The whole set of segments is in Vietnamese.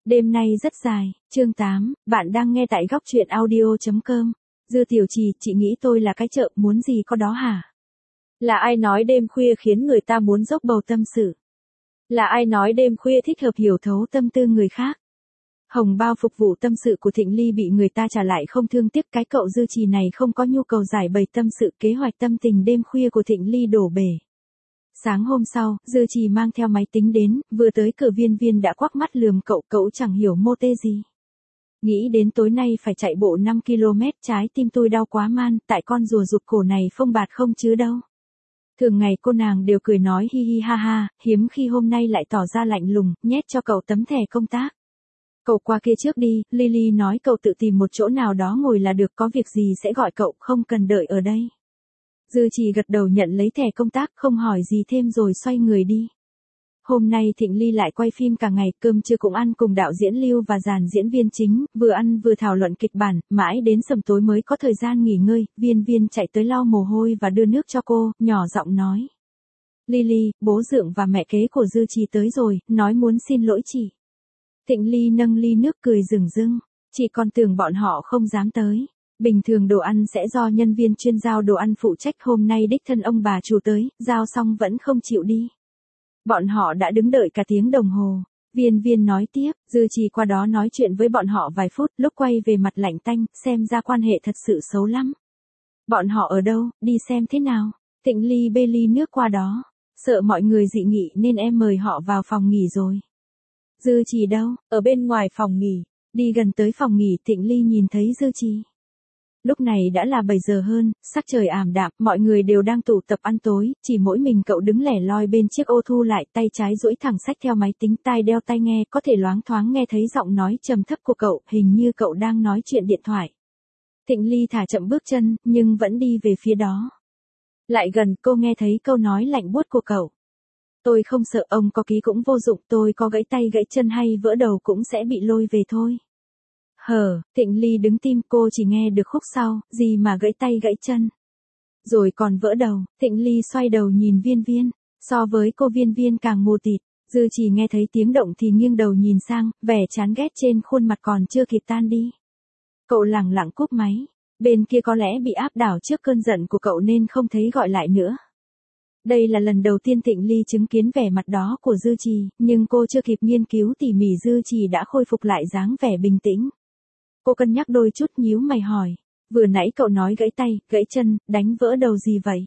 Đêm nay rất dài, chương 8, bạn đang nghe tại góc truyện audio.com. Dư Tiểu Trì, chị nghĩ tôi là cái chợ, muốn gì có đó hả? Là ai nói đêm khuya khiến người ta muốn dốc bầu tâm sự? Là ai nói đêm khuya thích hợp hiểu thấu tâm tư người khác? Hồng bao phục vụ tâm sự của Thịnh Ly bị người ta trả lại không thương tiếc, cái cậu Dư Trì này không có nhu cầu giải bày tâm sự, kế hoạch tâm tình đêm khuya của Thịnh Ly đổ bể. Sáng hôm sau, Dư Trì mang theo máy tính đến, vừa tới cửa Viên Viên đã quắc mắt lườm cậu chẳng hiểu mô tê gì. Nghĩ đến tối nay phải chạy bộ 5 km, trái tim tôi đau quá man, tại con rùa rụt cổ này phông bạt không chứ đâu. Thường ngày cô nàng đều cười nói hi hi ha ha, hiếm khi hôm nay lại tỏ ra lạnh lùng, nhét cho cậu tấm thẻ công tác. Cậu qua kia trước đi, Lily nói cậu tự tìm một chỗ nào đó ngồi là được, có việc gì sẽ gọi cậu, không cần đợi ở đây. Dư Trì gật đầu nhận lấy thẻ công tác, không hỏi gì thêm rồi xoay người đi. Hôm nay Thịnh Ly lại quay phim cả ngày, cơm trưa cũng ăn cùng đạo diễn Lưu và dàn diễn viên chính, vừa ăn vừa thảo luận kịch bản, mãi đến sầm tối mới có thời gian nghỉ ngơi. Viên Viên chạy tới lau mồ hôi và đưa nước cho cô, nhỏ giọng nói. Lily, bố Dượng và mẹ kế của Dư Trì tới rồi, nói muốn xin lỗi chị. Thịnh Ly nâng ly nước cười rừng rưng, chị còn tưởng bọn họ không dám tới. Bình thường đồ ăn sẽ do nhân viên chuyên giao đồ ăn phụ trách, hôm nay đích thân ông bà chủ tới, giao xong vẫn không chịu đi. Bọn họ đã đứng đợi cả tiếng đồng hồ. Viên Viên nói tiếp, Dư Trì qua đó nói chuyện với bọn họ vài phút, lúc quay về mặt lạnh tanh, xem ra quan hệ thật sự xấu lắm. Bọn họ ở đâu, đi xem thế nào? Thịnh Ly bê ly nước qua đó, sợ mọi người dị nghị nên em mời họ vào phòng nghỉ rồi. Dư Trì đâu? Ở bên ngoài phòng nghỉ. Đi gần tới phòng nghỉ, Thịnh Ly nhìn thấy Dư Trì. Lúc này đã là 7 giờ hơn, sắc trời ảm đạm, mọi người đều đang tụ tập ăn tối, chỉ mỗi mình cậu đứng lẻ loi bên chiếc ô thu lại, tay trái duỗi thẳng xách theo máy tính, tai đeo tai nghe, có thể loáng thoáng nghe thấy giọng nói trầm thấp của cậu, hình như cậu đang nói chuyện điện thoại. Thịnh Ly thả chậm bước chân, nhưng vẫn đi về phía đó. Lại gần, cô nghe thấy câu nói lạnh buốt của cậu. Tôi không sợ, ông có ký cũng vô dụng, tôi có gãy tay gãy chân hay vỡ đầu cũng sẽ bị lôi về thôi. Thịnh Ly đứng tim, cô chỉ nghe được khúc sau, gì mà gãy tay gãy chân. Rồi còn vỡ đầu. Thịnh Ly xoay đầu nhìn Viên Viên, so với cô Viên Viên càng mù tịt. Dư Trì nghe thấy tiếng động thì nghiêng đầu nhìn sang, vẻ chán ghét trên khuôn mặt còn chưa kịp tan đi. Cậu lẳng lặng cúp máy, bên kia có lẽ bị áp đảo trước cơn giận của cậu nên không thấy gọi lại nữa. Đây là lần đầu tiên Thịnh Ly chứng kiến vẻ mặt đó của Dư Trì, nhưng cô chưa kịp nghiên cứu tỉ mỉ Dư Trì đã khôi phục lại dáng vẻ bình tĩnh. Cô cân nhắc đôi chút, nhíu mày hỏi, vừa nãy cậu nói gãy tay, gãy chân, đánh vỡ đầu gì vậy?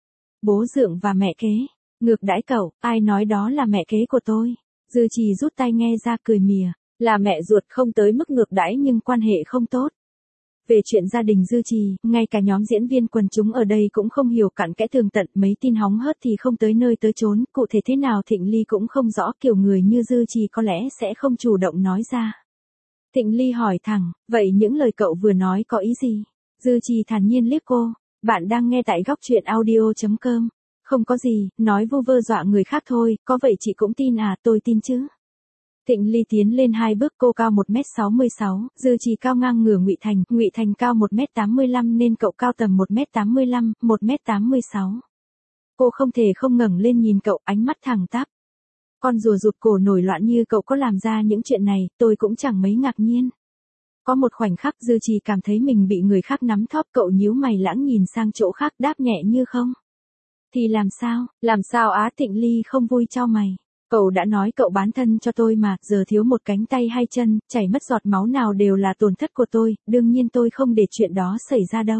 Bố Dượng và mẹ kế. Ngược đãi cậu, ai nói đó là mẹ kế của tôi? Dư Trì rút tai nghe ra cười mỉa, là mẹ ruột, không tới mức ngược đãi nhưng quan hệ không tốt. Về chuyện gia đình Dư Trì, ngay cả nhóm diễn viên quần chúng ở đây cũng không hiểu cặn kẽ tường tận, mấy tin hóng hớt thì không tới nơi tới chốn, cụ thể thế nào Thịnh Ly cũng không rõ, kiểu người như Dư Trì có lẽ sẽ không chủ động nói ra. Thịnh Ly hỏi thẳng, vậy những lời cậu vừa nói có ý gì? Dư Trì thản nhiên liếc cô, bạn đang nghe tại góc truyện audio.com. Không có gì, nói vu vơ dọa người khác thôi, có vậy chị cũng tin à? Tôi tin chứ. Thịnh Ly tiến lên 2 bước, cô cao 1m66, Dư Trì cao ngang ngửa Ngụy Thành cao 1m85 nên cậu cao tầm 1m85, 1m86. Cô không thể không ngẩng lên nhìn cậu, ánh mắt thẳng tắp. Con rùa rụt cổ nổi loạn như cậu có làm ra những chuyện này, tôi cũng chẳng mấy ngạc nhiên. Có một khoảnh khắc Dư Trì cảm thấy mình bị người khác nắm thóp, cậu nhíu mày lãng nhìn sang chỗ khác, đáp nhẹ như không. Thì làm sao á? Thịnh Ly không vui chau mày. Cậu đã nói cậu bán thân cho tôi mà, giờ thiếu một cánh tay hay chân, chảy mất giọt máu nào đều là tổn thất của tôi, đương nhiên tôi không để chuyện đó xảy ra đâu.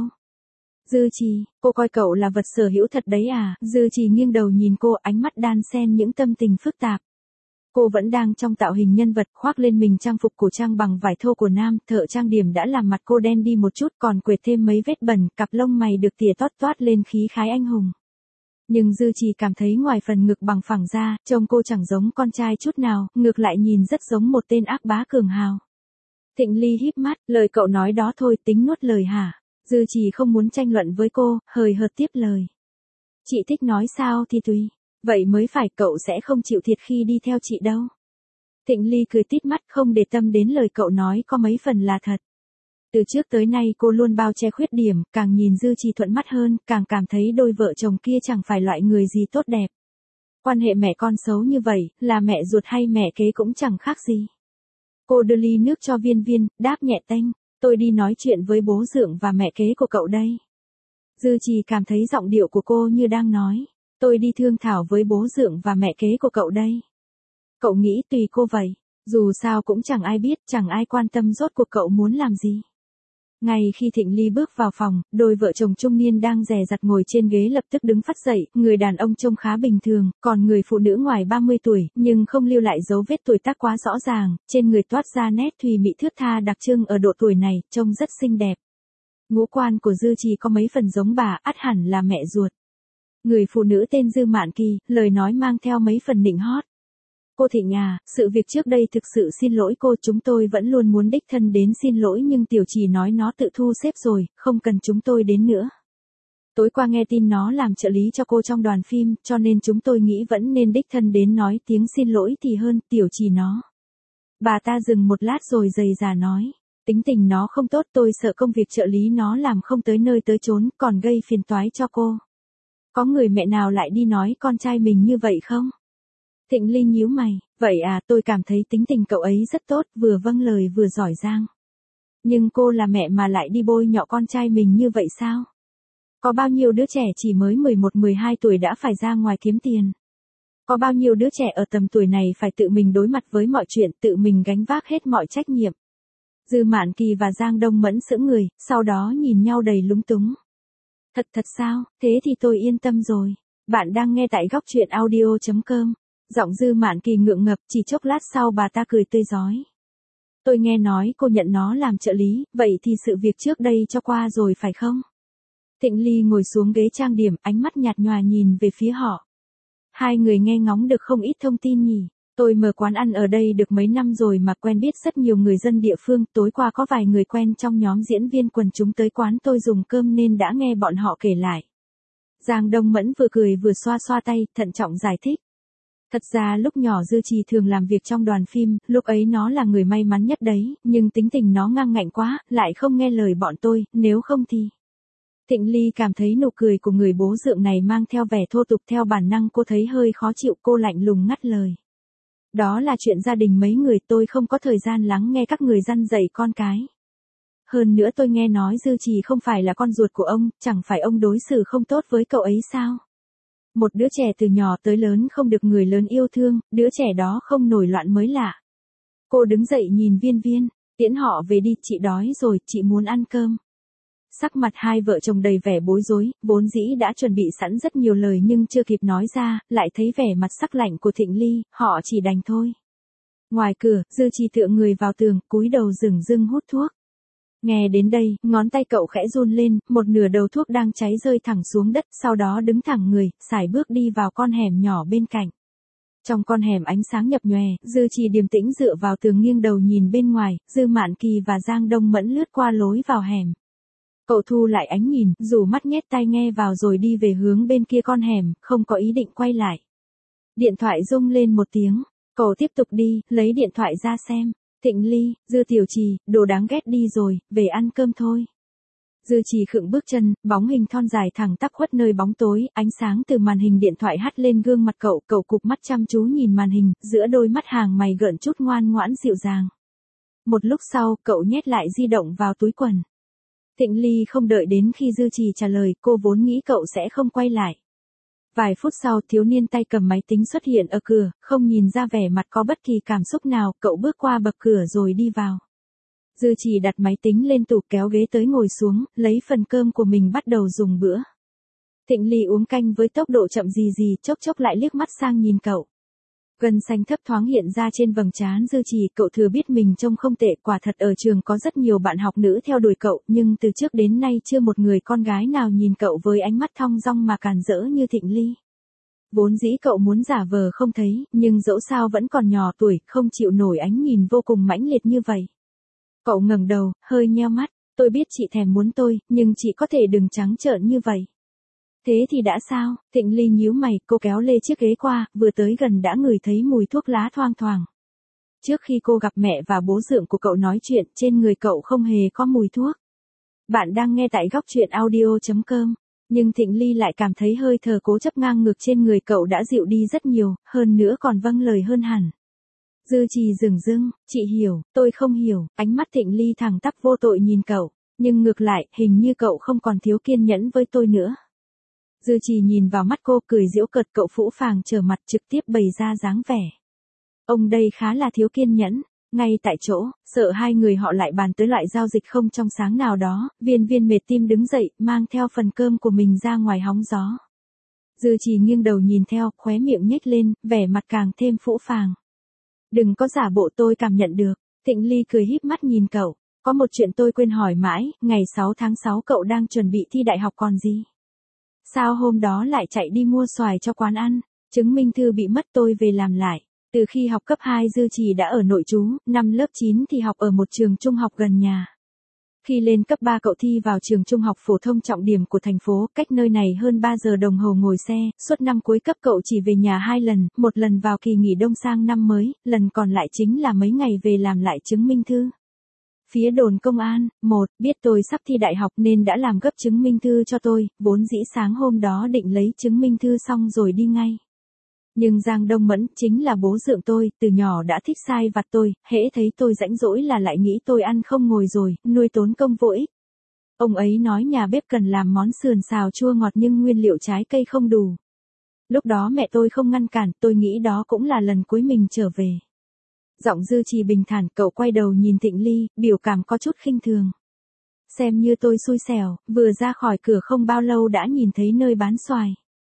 Dư Trì, cô coi cậu là vật sở hữu thật đấy à? Dư Trì nghiêng đầu nhìn cô, ánh mắt đan xen những tâm tình phức tạp. Cô vẫn đang trong tạo hình nhân vật, khoác lên mình trang phục cổ trang bằng vải thô của nam, thợ trang điểm đã làm mặt cô đen đi một chút, còn quệt thêm mấy vết bẩn, cặp lông mày được tỉa tót toát lên khí khái anh hùng. Nhưng Dư Trì cảm thấy ngoài phần ngực bằng phẳng ra, trông cô chẳng giống con trai chút nào, ngược lại nhìn rất giống một tên ác bá cường hào. Thịnh Ly híp mắt, lời cậu nói đó thôi, tính nuốt lời hả? Dư Trì không muốn tranh luận với cô, hời hợt tiếp lời. Chị thích nói sao thì tùy. Vậy mới phải, cậu sẽ không chịu thiệt khi đi theo chị đâu. Thịnh Ly cười tít mắt, không để tâm đến lời cậu nói có mấy phần là thật. Từ trước tới nay cô luôn bao che khuyết điểm, càng nhìn Dư Trì thuận mắt hơn, càng cảm thấy đôi vợ chồng kia chẳng phải loại người gì tốt đẹp. Quan hệ mẹ con xấu như vậy, là mẹ ruột hay mẹ kế cũng chẳng khác gì. Cô đưa ly nước cho Viên Viên, đáp nhẹ tênh, tôi đi nói chuyện với bố dượng và mẹ kế của cậu đây. Dư Trì cảm thấy giọng điệu của cô như đang nói, tôi đi thương thảo với bố dượng và mẹ kế của cậu đây. Cậu nghĩ tùy cô vậy, dù sao cũng chẳng ai biết, chẳng ai quan tâm rốt cuộc cậu muốn làm gì. Ngay khi Thịnh Ly bước vào phòng, đôi vợ chồng trung niên đang dè dặt ngồi trên ghế lập tức đứng phắt dậy, người đàn ông trông khá bình thường, còn người phụ nữ ngoài 30 tuổi, nhưng không lưu lại dấu vết tuổi tác quá rõ ràng, trên người toát ra nét thùy mị thướt tha đặc trưng ở độ tuổi này, trông rất xinh đẹp. Ngũ quan của Dư Trì có mấy phần giống bà, ắt hẳn là mẹ ruột. Người phụ nữ tên Dư Mạn Kỳ, lời nói mang theo mấy phần nịnh hót. Cô Thịnh à, sự việc trước đây thực sự xin lỗi cô, chúng tôi vẫn luôn muốn đích thân đến xin lỗi nhưng Tiểu Trì nói nó tự thu xếp rồi, không cần chúng tôi đến nữa. Tối qua nghe tin nó làm trợ lý cho cô trong đoàn phim, cho nên chúng tôi nghĩ vẫn nên đích thân đến nói tiếng xin lỗi thì hơn, Tiểu Trì nó. Bà ta dừng một lát rồi dày dà nói, tính tình nó không tốt, tôi sợ công việc trợ lý nó làm không tới nơi tới chốn, còn gây phiền toái cho cô. Có người mẹ nào lại đi nói con trai mình như vậy không? Thịnh Ly nhíu mày, vậy à, tôi cảm thấy tính tình cậu ấy rất tốt, vừa vâng lời vừa giỏi giang. Nhưng cô là mẹ mà lại đi bôi nhọ con trai mình như vậy sao? Có bao nhiêu đứa trẻ chỉ mới 11-12 tuổi đã phải ra ngoài kiếm tiền? Có bao nhiêu đứa trẻ ở tầm tuổi này phải tự mình đối mặt với mọi chuyện, tự mình gánh vác hết mọi trách nhiệm? Dư Mạn Kỳ và Giang Đông Mẫn sững người, sau đó nhìn nhau đầy lúng túng. Thật sao, thế thì tôi yên tâm rồi. Bạn đang nghe tại góc truyện audio.com. Giọng Dư Mạn Kỳ ngượng ngập, chỉ chốc lát sau bà ta cười tươi rói. Tôi nghe nói cô nhận nó làm trợ lý, vậy thì sự việc trước đây cho qua rồi phải không? Thịnh Ly ngồi xuống ghế trang điểm, ánh mắt nhạt nhòa nhìn về phía họ. Hai người nghe ngóng được không ít thông tin nhỉ. Tôi mở quán ăn ở đây được mấy năm rồi mà quen biết rất nhiều người dân địa phương, tối qua có vài người quen trong nhóm diễn viên quần chúng tới quán tôi dùng cơm nên đã nghe bọn họ kể lại. Giang Đông Mẫn vừa cười vừa xoa xoa tay, thận trọng giải thích. Thật ra lúc nhỏ Dư Trì thường làm việc trong đoàn phim, lúc ấy nó là người may mắn nhất đấy, nhưng tính tình nó ngang ngạnh quá, lại không nghe lời bọn tôi, nếu không thì... Thịnh Ly cảm thấy nụ cười của người bố dượng này mang theo vẻ thô tục, theo bản năng cô thấy hơi khó chịu, cô lạnh lùng ngắt lời. Đó là chuyện gia đình mấy người, tôi không có thời gian lắng nghe các người răn dạy con cái. Hơn nữa tôi nghe nói Dư Trì không phải là con ruột của ông, chẳng phải ông đối xử không tốt với cậu ấy sao? Một đứa trẻ từ nhỏ tới lớn không được người lớn yêu thương, đứa trẻ đó không nổi loạn mới lạ. Cô đứng dậy nhìn Viên Viên, tiễn họ về đi, chị đói rồi, chị muốn ăn cơm. Sắc mặt hai vợ chồng đầy vẻ bối rối, vốn dĩ đã chuẩn bị sẵn rất nhiều lời nhưng chưa kịp nói ra, lại thấy vẻ mặt sắc lạnh của Thịnh Ly, họ chỉ đành thôi. Ngoài cửa, Dư Trì tựa người vào tường, cúi đầu dửng dưng hút thuốc. Nghe đến đây, ngón tay cậu khẽ run lên, một nửa đầu thuốc đang cháy rơi thẳng xuống đất, sau đó đứng thẳng người, sải bước đi vào con hẻm nhỏ bên cạnh. Trong con hẻm ánh sáng nhập nhòe, Dư Trì điềm tĩnh dựa vào tường nghiêng đầu nhìn bên ngoài, Dư Mạn Kỳ và Giang Đông Mẫn lướt qua lối vào hẻm. Cậu thu lại ánh nhìn, dù mắt nhét tai nghe vào rồi đi về hướng bên kia con hẻm, không có ý định quay lại. Điện thoại rung lên một tiếng, cậu tiếp tục đi, lấy điện thoại ra xem. Thịnh Ly, Dư Tiểu Trì, đồ đáng ghét đi rồi, về ăn cơm thôi. Dư Trì khựng bước chân, bóng hình thon dài thẳng tắp khuất nơi bóng tối, ánh sáng từ màn hình điện thoại hắt lên gương mặt cậu, cậu cụp mắt chăm chú nhìn màn hình, giữa đôi mắt hàng mày gợn chút ngoan ngoãn dịu dàng. Một lúc sau, cậu nhét lại di động vào túi quần. Thịnh Ly không đợi đến khi Dư Trì trả lời, cô vốn nghĩ cậu sẽ không quay lại. Vài phút sau, thiếu niên tay cầm máy tính xuất hiện ở cửa, không nhìn ra vẻ mặt có bất kỳ cảm xúc nào, cậu bước qua bậc cửa rồi đi vào. Dư Trì đặt máy tính lên tủ, kéo ghế tới ngồi xuống, lấy phần cơm của mình bắt đầu dùng bữa. Thịnh Ly uống canh với tốc độ chậm gì gì, chốc chốc lại liếc mắt sang nhìn cậu. Gân xanh thấp thoáng hiện ra trên vầng trán Dư Trì, cậu thừa biết mình trông không tệ, quả thật ở trường có rất nhiều bạn học nữ theo đuổi cậu, nhưng từ trước đến nay chưa một người con gái nào nhìn cậu với ánh mắt thong dong mà càn rỡ như Thịnh Ly. Vốn dĩ cậu muốn giả vờ không thấy, nhưng dẫu sao vẫn còn nhỏ tuổi, không chịu nổi ánh nhìn vô cùng mãnh liệt như vậy. Cậu ngẩng đầu, hơi nheo mắt, tôi biết chị thèm muốn tôi, nhưng chị có thể đừng trắng trợn như vậy. Thế thì đã sao? Thịnh Ly nhíu mày, cô kéo lê chiếc ghế qua, vừa tới gần đã ngửi thấy mùi thuốc lá thoang thoảng. Trước khi cô gặp mẹ và bố dượng của cậu nói chuyện, trên người cậu không hề có mùi thuốc. Bạn đang nghe tại góc truyện audio.com, nhưng Thịnh Ly lại cảm thấy hơi thở cố chấp ngang ngược trên người cậu đã dịu đi rất nhiều, hơn nữa còn vâng lời hơn hẳn. Dư Trì dửng dưng, chị hiểu, tôi không hiểu, ánh mắt Thịnh Ly thẳng tắp vô tội nhìn cậu, nhưng ngược lại, hình như cậu không còn thiếu kiên nhẫn với tôi nữa. Dư Trì nhìn vào mắt cô cười giễu cợt, cậu phũ phàng trở mặt trực tiếp bày ra dáng vẻ. Ông đây khá là thiếu kiên nhẫn. Ngay tại chỗ, sợ hai người họ lại bàn tới loại giao dịch không trong sáng nào đó, Viên Viên mệt tim đứng dậy, mang theo phần cơm của mình ra ngoài hóng gió. Dư Trì nghiêng đầu nhìn theo, khóe miệng nhếch lên, vẻ mặt càng thêm phũ phàng. Đừng có giả bộ, tôi cảm nhận được. Thịnh Ly cười híp mắt nhìn cậu. Có một chuyện tôi quên hỏi mãi, ngày 6 tháng 6 cậu đang chuẩn bị thi đại học còn gì? Sao hôm đó lại chạy đi mua xoài cho quán ăn? Chứng minh thư bị mất tôi về làm lại. Từ khi học cấp 2 Dư Trì đã ở nội trú, năm lớp 9 thì học ở một trường trung học gần nhà. Khi lên cấp 3 cậu thi vào trường trung học phổ thông trọng điểm của thành phố, cách nơi này hơn 3 giờ đồng hồ ngồi xe, suốt năm cuối cấp cậu chỉ về nhà 2 lần, một lần vào kỳ nghỉ đông sang năm mới, lần còn lại chính là mấy ngày về làm lại chứng minh thư. Phía đồn công an, biết tôi sắp thi đại học nên đã làm gấp chứng minh thư cho tôi, vốn dĩ sáng hôm đó định lấy chứng minh thư xong rồi đi ngay. Nhưng Giang Đông Mẫn chính là bố dượng tôi, từ nhỏ đã thích sai vặt tôi, hễ thấy tôi rãnh rỗi là lại nghĩ tôi ăn không ngồi rồi, nuôi tốn công vô ích. Ông ấy nói nhà bếp cần làm món sườn xào chua ngọt nhưng nguyên liệu trái cây không đủ. Lúc đó mẹ tôi không ngăn cản, tôi nghĩ đó cũng là lần cuối mình trở về. Giọng Dư Trì bình thản, cậu quay đầu nhìn Thịnh Ly, biểu cảm có chút khinh thường. Xem như tôi xui xẻo, vừa ra khỏi cửa không bao lâu đã nhìn thấy nơi bán xoài.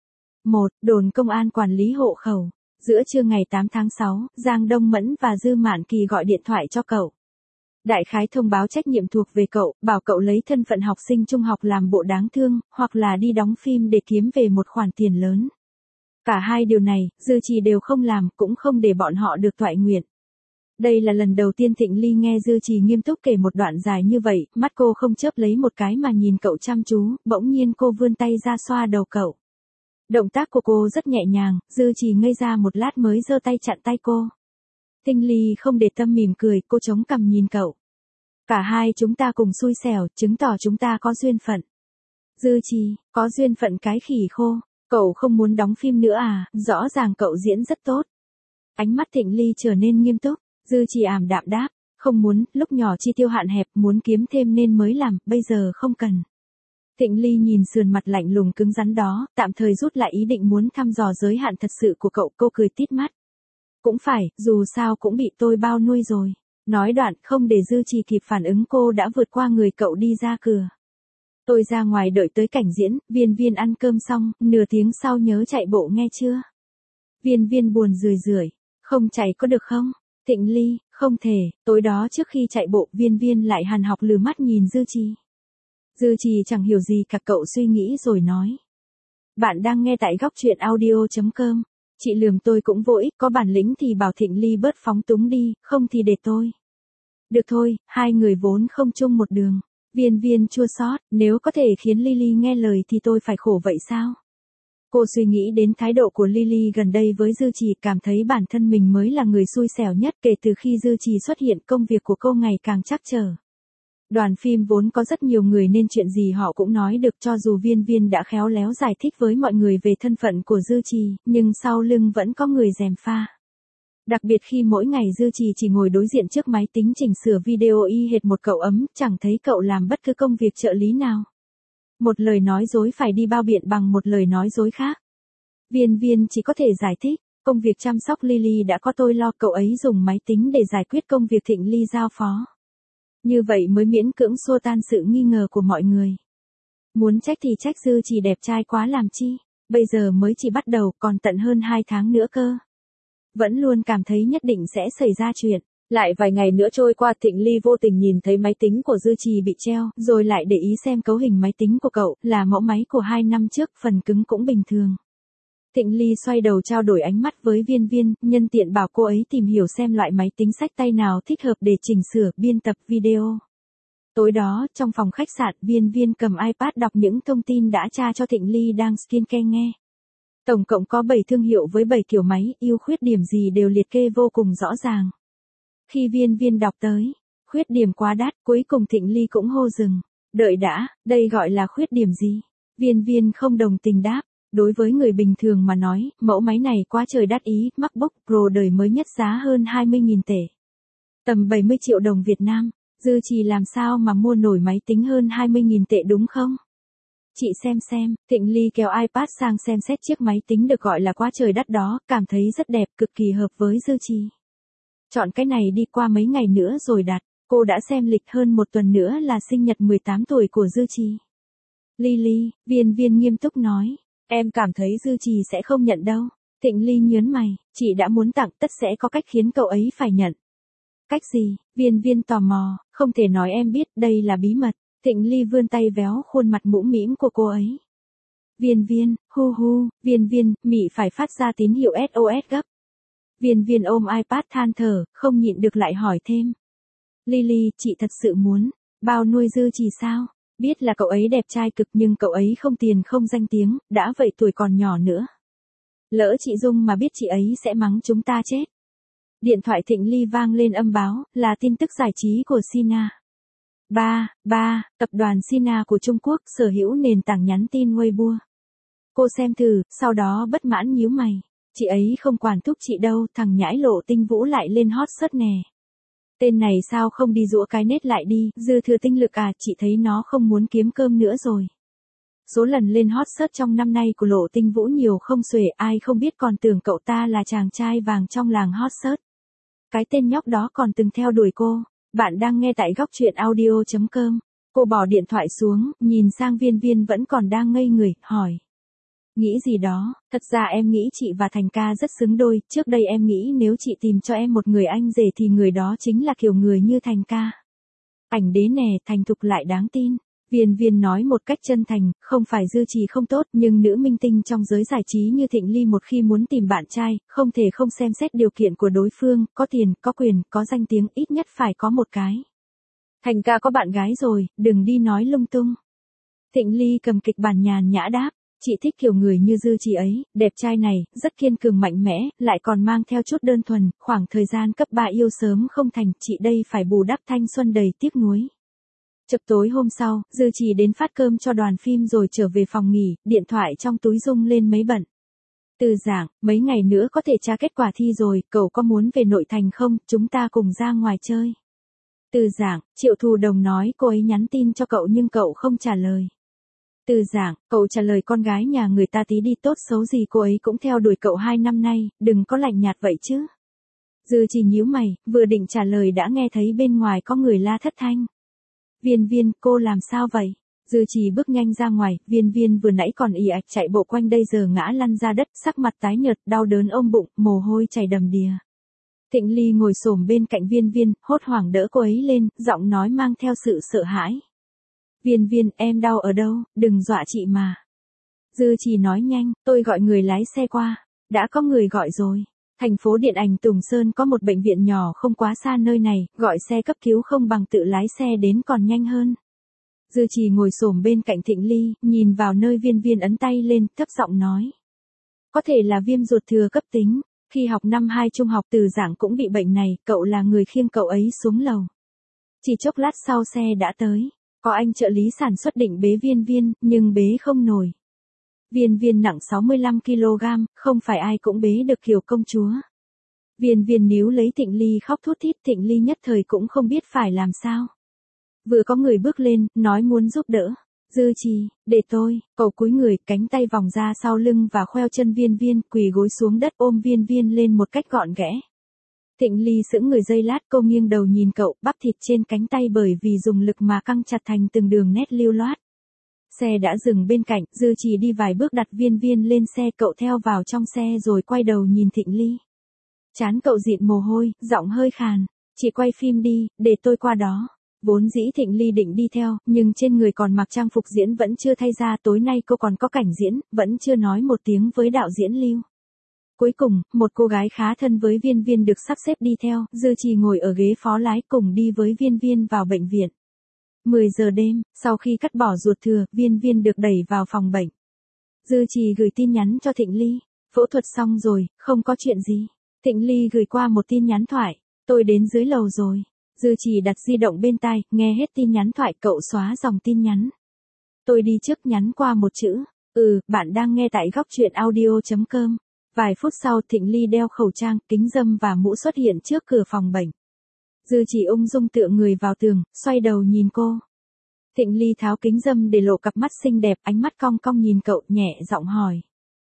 Đồn công an quản lý hộ khẩu. Giữa trưa ngày 8 tháng 6, Giang Đông Mẫn và Dư Mạn Kỳ gọi điện thoại cho cậu. Đại khái thông báo trách nhiệm thuộc về cậu, bảo cậu lấy thân phận học sinh trung học làm bộ đáng thương, hoặc là đi đóng phim để kiếm về một khoản tiền lớn. Cả hai điều này, Dư Trì đều không làm, cũng không để bọn họ được toại nguyện. Đây là lần đầu tiên Thịnh Ly nghe Dư Trì nghiêm túc kể một đoạn dài như vậy, mắt cô không chớp lấy một cái mà nhìn cậu chăm chú, bỗng nhiên cô vươn tay ra xoa đầu cậu. Động tác của cô rất nhẹ nhàng, Dư Trì ngây ra một lát mới giơ tay chặn tay cô. Thịnh Ly không để tâm mỉm cười, cô chống cằm nhìn cậu. Cả hai chúng ta cùng xui xẻo, chứng tỏ chúng ta có duyên phận. Dư Trì, có duyên phận cái khỉ khô, cậu không muốn đóng phim nữa à, rõ ràng cậu diễn rất tốt. Ánh mắt Thịnh Ly trở nên nghiêm túc, Dư Trì ảm đạm đáp, không muốn, lúc nhỏ chi tiêu hạn hẹp, muốn kiếm thêm nên mới làm, bây giờ không cần. Thịnh Ly nhìn sườn mặt lạnh lùng cứng rắn đó, tạm thời rút lại ý định muốn thăm dò giới hạn thật sự của cậu, cô cười tít mắt. Cũng phải, dù sao cũng bị tôi bao nuôi rồi. Nói đoạn, không để Dư Trì kịp phản ứng cô đã vượt qua người cậu đi ra cửa. Tôi ra ngoài đợi tới cảnh diễn, Viên Viên ăn cơm xong, nửa tiếng sau nhớ chạy bộ nghe chưa? Viên Viên buồn rười rượi, không chạy có được không? Thịnh Ly, không thể, tối đó trước khi chạy bộ, Viên Viên lại hằn học lừ mắt nhìn Dư Trì. Dư Trì chẳng hiểu gì cả, cậu suy nghĩ rồi nói. Bạn đang nghe tại góc truyện audio.com. Chị lườm tôi cũng vô ích, có bản lĩnh thì bảo Thịnh Ly bớt phóng túng đi, không thì để tôi. Được thôi, hai người vốn không chung một đường. Viên Viên chua xót, nếu có thể khiến Lily nghe lời thì tôi phải khổ vậy sao? Cô suy nghĩ đến thái độ của Lily gần đây với Dư Trì, cảm thấy bản thân mình mới là người xui xẻo nhất. Kể từ khi Dư Trì xuất hiện, công việc của cô ngày càng trắc trở. Đoàn phim vốn có rất nhiều người nên chuyện gì họ cũng nói được, cho dù Viên Viên đã khéo léo giải thích với mọi người về thân phận của Dư Trì, nhưng sau lưng vẫn có người gièm pha. Đặc biệt khi mỗi ngày Dư Trì chỉ ngồi đối diện trước máy tính chỉnh sửa video y hệt một cậu ấm, chẳng thấy cậu làm bất cứ công việc trợ lý nào. Một lời nói dối phải đi bao biện bằng một lời nói dối khác. Viên Viên chỉ có thể giải thích, công việc chăm sóc Lily đã có tôi lo, cậu ấy dùng máy tính để giải quyết công việc Thịnh Ly giao phó. Như vậy mới miễn cưỡng xua tan sự nghi ngờ của mọi người. Muốn trách thì trách Dư Trì đẹp trai quá làm chi, bây giờ mới chỉ bắt đầu, còn tận hơn 2 tháng nữa cơ. Vẫn luôn cảm thấy nhất định sẽ xảy ra chuyện. Lại vài ngày nữa trôi qua, Thịnh Ly vô tình nhìn thấy máy tính của Dư Trì bị treo, rồi lại để ý xem cấu hình máy tính của cậu, là mẫu máy của 2 năm trước, phần cứng cũng bình thường. Thịnh Ly xoay đầu trao đổi ánh mắt với Viên Viên, nhân tiện bảo cô ấy tìm hiểu xem loại máy tính xách tay nào thích hợp để chỉnh sửa, biên tập video. Tối đó, trong phòng khách sạn, Viên Viên cầm iPad đọc những thông tin đã tra cho Thịnh Ly đang skincare nghe. Tổng cộng có 7 thương hiệu với 7 kiểu máy, ưu khuyết điểm gì đều liệt kê vô cùng rõ ràng. Khi Viên Viên đọc tới, khuyết điểm quá đắt, cuối cùng Thịnh Ly cũng hô dừng. Đợi đã, đây gọi là khuyết điểm gì? Viên Viên không đồng tình đáp. Đối với người bình thường mà nói, mẫu máy này quá trời đắt ý, MacBook Pro đời mới nhất giá hơn 20.000 tệ. Tầm 70 triệu đồng Việt Nam, Dư Trì làm sao mà mua nổi máy tính hơn 20.000 tệ đúng không? Chị xem, Thịnh Ly kéo iPad sang xem xét chiếc máy tính được gọi là quá trời đắt đó, cảm thấy rất đẹp, cực kỳ hợp với Dư Trì. Chọn cái này đi, qua mấy ngày nữa rồi đặt, cô đã xem lịch, hơn một tuần nữa là sinh nhật 18 tuổi của Dư Trì. Ly, Viên nghiêm túc nói, em cảm thấy Dư Trì sẽ không nhận đâu. Thịnh Ly nhớn mày, chị đã muốn tặng tất sẽ có cách khiến cậu ấy phải nhận. Cách gì? Viên tò mò, không thể nói em biết, đây là bí mật. Thịnh Ly vươn tay véo khuôn mặt mũm mĩm của cô ấy. Viên, Viên, mị phải phát ra tín hiệu SOS gấp. Viên ôm iPad than thở, không nhịn được lại hỏi thêm. Ly, chị thật sự muốn bao nuôi Dư Trì sao? Biết là cậu ấy đẹp trai cực nhưng cậu ấy không tiền không danh tiếng, đã vậy tuổi còn nhỏ nữa. Lỡ chị Dung mà biết chị ấy sẽ mắng chúng ta chết. Điện thoại Thịnh Ly vang lên âm báo, là tin tức giải trí của Sina. Tập đoàn Sina của Trung Quốc sở hữu nền tảng nhắn tin Weibo. Cô xem thử, sau đó bất mãn nhíu mày. Chị ấy không quản thúc chị đâu, thằng nhãi Lộ Tinh Vũ lại lên hot search nè. Tên này sao không đi giũa cái nết lại đi, dư thừa tinh lực à, chị thấy nó không muốn kiếm cơm nữa rồi. Số lần lên hot search trong năm nay của Lộ Tinh Vũ nhiều không xuể, ai không biết còn tưởng cậu ta là chàng trai vàng trong làng hot search. Cái tên nhóc đó còn từng theo đuổi cô. Bạn đang nghe tại góc truyện audio.com. Cô bỏ điện thoại xuống, nhìn sang Viên vẫn còn đang ngây người, hỏi. Nghĩ gì đó, thật ra em nghĩ chị và Thành ca rất xứng đôi, trước đây em nghĩ nếu chị tìm cho em một người anh rể thì người đó chính là kiểu người như Thành ca. Ảnh đế nè, thành thục lại đáng tin. Viên nói một cách chân thành, không phải Dư Trì không tốt, nhưng nữ minh tinh trong giới giải trí như Thịnh Ly một khi muốn tìm bạn trai, không thể không xem xét điều kiện của đối phương, có tiền, có quyền, có danh tiếng, ít nhất phải có một cái. Thành ca có bạn gái rồi, đừng đi nói lung tung. Thịnh Ly cầm kịch bản nhàn nhã đáp, chị thích kiểu người như Dư Trì ấy, đẹp trai này, rất kiên cường mạnh mẽ, lại còn mang theo chút đơn thuần, khoảng thời gian cấp 3 yêu sớm không thành, chị đây phải bù đắp thanh xuân đầy tiếc nuối. Chập tối hôm sau, Dư Trì đến phát cơm cho đoàn phim rồi trở về phòng nghỉ, điện thoại trong túi rung lên mấy bận. Từ Giảng, mấy ngày nữa có thể tra kết quả thi rồi, cậu có muốn về nội thành không, chúng ta cùng ra ngoài chơi. Từ Giảng, Triệu Thù Đồng nói cô ấy nhắn tin cho cậu nhưng cậu không trả lời. Từ Giảng, cậu trả lời con gái nhà người ta tí đi, tốt xấu gì cô ấy cũng theo đuổi cậu 2 năm nay, đừng có lạnh nhạt vậy chứ. Dư Trì nhíu mày, vừa định trả lời đã nghe thấy bên ngoài có người la thất thanh. Viên, cô làm sao vậy? Dư Trì bước nhanh ra ngoài, Viên vừa nãy còn ì ạch chạy bộ quanh đây giờ ngã lăn ra đất, sắc mặt tái nhợt, đau đớn ôm bụng, mồ hôi chảy đầm đìa. Thịnh Ly ngồi xổm bên cạnh Viên, hốt hoảng đỡ cô ấy lên, giọng nói mang theo sự sợ hãi. Viên, em đau ở đâu, đừng dọa chị mà. Dư Trì nói nhanh, tôi gọi người lái xe qua. Đã có người gọi rồi. Thành phố điện ảnh Tùng Sơn có một bệnh viện nhỏ không quá xa nơi này, gọi xe cấp cứu không bằng tự lái xe đến còn nhanh hơn. Dư Trì ngồi xổm bên cạnh Thịnh Ly, nhìn vào nơi Viên ấn tay lên, thấp giọng nói. Có thể là viêm ruột thừa cấp tính, khi học năm 2 trung học Từ Giảng cũng bị bệnh này, cậu là người khiêng cậu ấy xuống lầu. Chỉ chốc lát sau xe đã tới, có anh trợ lý sản xuất định bế Viên, nhưng bế không nổi. Viên nặng 65 kg, không phải ai cũng bế được kiểu công chúa. Viên níu lấy Thịnh Ly khóc thút thít, Thịnh Ly nhất thời cũng không biết phải làm sao. Vừa có người bước lên, nói muốn giúp đỡ. Dư Trì, để tôi, cậu cúi người, cánh tay vòng ra sau lưng và khoeo chân Viên, quỳ gối xuống đất ôm Viên lên một cách gọn ghẽ. Thịnh Ly sững người giây lát, cô nghiêng đầu nhìn cậu, bắp thịt trên cánh tay bởi vì dùng lực mà căng chặt thành từng đường nét lưu loát. Xe đã dừng bên cạnh, Dư Trì đi vài bước đặt Viên lên xe, cậu theo vào trong xe rồi quay đầu nhìn Thịnh Ly. Trán cậu dịn mồ hôi, giọng hơi khàn. Chị quay phim đi, để tôi qua đó. Vốn dĩ Thịnh Ly định đi theo, nhưng trên người còn mặc trang phục diễn vẫn chưa thay ra, tối nay cô còn có cảnh diễn, vẫn chưa nói một tiếng với đạo diễn Lưu. Cuối cùng, một cô gái khá thân với Viên được sắp xếp đi theo, Dư Trì ngồi ở ghế phó lái cùng đi với Viên vào bệnh viện. 10 giờ đêm, sau khi cắt bỏ ruột thừa, Viên được đẩy vào phòng bệnh. Dư Trì gửi tin nhắn cho Thịnh Ly. Phẫu thuật xong rồi, không có chuyện gì. Thịnh Ly gửi qua một tin nhắn thoại. Tôi đến dưới lầu rồi. Dư Trì đặt di động bên tai, nghe hết tin nhắn thoại, cậu xóa dòng tin nhắn. Tôi đi trước, nhắn qua một chữ. Bạn đang nghe tại góc chuyện audio.com. Vài phút sau Thịnh Ly đeo khẩu trang, kính râm và mũ xuất hiện trước cửa phòng bệnh. Dư Chỉ ung dung tựa người vào tường, xoay đầu nhìn cô. Thịnh Ly tháo kính râm để lộ cặp mắt xinh đẹp, ánh mắt cong cong nhìn cậu, nhẹ giọng hỏi.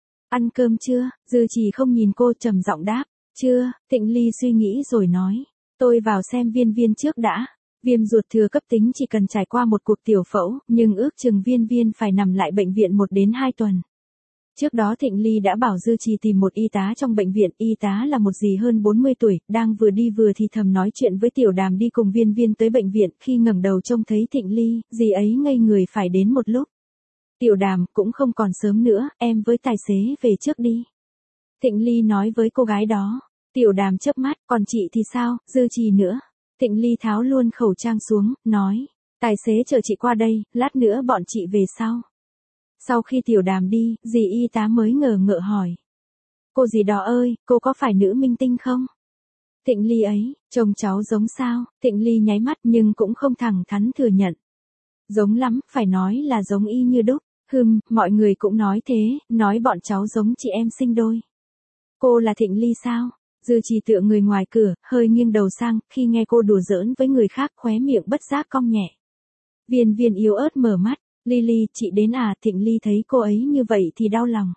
Ăn cơm chưa? Dư Chỉ không nhìn cô, trầm giọng đáp. Chưa. Thịnh Ly suy nghĩ rồi nói. Tôi vào xem Viên Viên trước đã. Viêm ruột thừa cấp tính chỉ cần trải qua một cuộc tiểu phẫu, nhưng ước chừng Viên Viên phải nằm lại bệnh viện 1 đến 2 tuần. Trước đó Thịnh Ly đã bảo Dư Trì tìm một y tá trong bệnh viện, y tá là một dì hơn 40 tuổi, đang vừa đi vừa thì thầm nói chuyện với Tiểu Đàm đi cùng Viên Viên tới bệnh viện, khi ngẩng đầu trông thấy Thịnh Ly, dì ấy ngây người phải đến một lúc. Tiểu Đàm, cũng không còn sớm nữa, em với tài xế về trước đi. Thịnh Ly nói với cô gái đó. Tiểu Đàm chớp mắt, còn chị thì sao, Dư Trì nữa. Thịnh Ly tháo luôn khẩu trang xuống, nói. Tài xế chờ chị qua đây, lát nữa bọn chị về sau. Sau khi Tiểu Đàm đi, dì y tá mới ngờ ngợ hỏi. Cô dì đó ơi, cô có phải nữ minh tinh không? Thịnh Ly ấy, trông cháu giống sao? Thịnh Ly nháy mắt nhưng cũng không thẳng thắn thừa nhận. Giống lắm, phải nói là giống y như đúc. Mọi người cũng nói thế, nói bọn cháu giống chị em sinh đôi. Cô là Thịnh Ly sao? Dư Trì tựa người ngoài cửa, hơi nghiêng đầu sang, khi nghe cô đùa giỡn với người khác, khóe miệng bất giác cong nhẹ. Viên Viên yếu ớt mở mắt. Ly, chị đến à? Thịnh Ly thấy cô ấy như vậy thì đau lòng.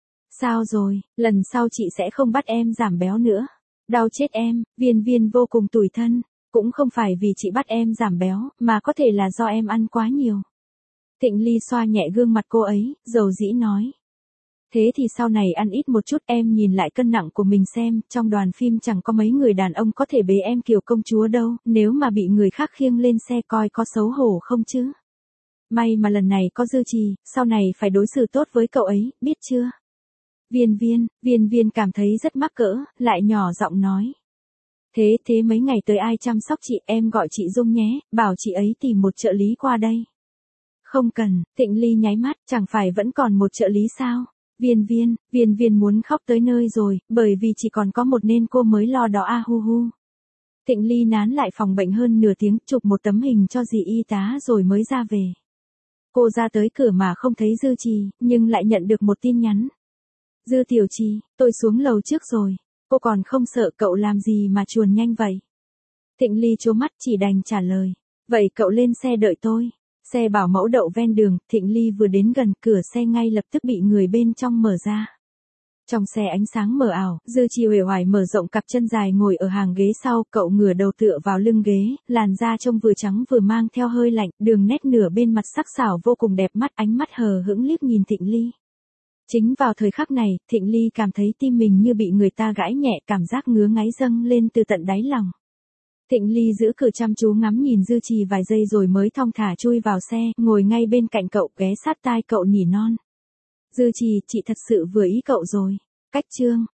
Sao rồi, lần sau chị sẽ không bắt em giảm béo nữa. Đau chết em. Viên Viên vô cùng tủi thân. Cũng không phải vì chị bắt em giảm béo, mà có thể là do em ăn quá nhiều. Thịnh Ly xoa nhẹ gương mặt cô ấy, dầu dĩ nói. Thế thì sau này ăn ít một chút, em nhìn lại cân nặng của mình xem, trong đoàn phim chẳng có mấy người đàn ông có thể bế em kiểu công chúa đâu, nếu mà bị người khác khiêng lên xe coi có xấu hổ không chứ. May mà lần này có Dư Trì, sau này phải đối xử tốt với cậu ấy, biết chưa? Viên Viên cảm thấy rất mắc cỡ, lại nhỏ giọng nói. Thế mấy ngày tới ai chăm sóc chị, em gọi chị Dung nhé, bảo chị ấy tìm một trợ lý qua đây. Không cần. Thịnh Ly nháy mắt, chẳng phải vẫn còn một trợ lý sao? Viên Viên muốn khóc tới nơi rồi, bởi vì chỉ còn có một nên cô mới lo đó a hu hu. Thịnh Ly nán lại phòng bệnh hơn nửa tiếng, chụp một tấm hình cho dì y tá rồi mới ra về. Cô ra tới cửa mà không thấy Dư Trì, nhưng lại nhận được một tin nhắn. Dư Tiểu Trì, tôi xuống lầu trước rồi. Cô còn không sợ cậu làm gì mà chuồn nhanh vậy? Thịnh Ly trố mắt, chỉ đành trả lời. Vậy cậu lên xe đợi tôi. Xe bảo mẫu đậu ven đường, Thịnh Ly vừa đến gần, cửa xe ngay lập tức bị người bên trong mở ra. Trong xe ánh sáng mờ ảo, Dư Trì uể oải mở rộng cặp chân dài ngồi ở hàng ghế sau, cậu ngửa đầu tựa vào lưng ghế, làn da trông vừa trắng vừa mang theo hơi lạnh, đường nét nửa bên mặt sắc sảo vô cùng đẹp mắt, ánh mắt hờ hững liếc nhìn Thịnh Ly. Chính vào thời khắc này, Thịnh Ly cảm thấy tim mình như bị người ta gãi nhẹ, cảm giác ngứa ngáy dâng lên từ tận đáy lòng. Thịnh Ly giữ cửa chăm chú ngắm nhìn Dư Trì vài giây rồi mới thong thả chui vào xe, ngồi ngay bên cạnh cậu, ghé sát tai cậu nỉ non. Dư Trì, chị thật sự vừa ý cậu rồi. Cách chương.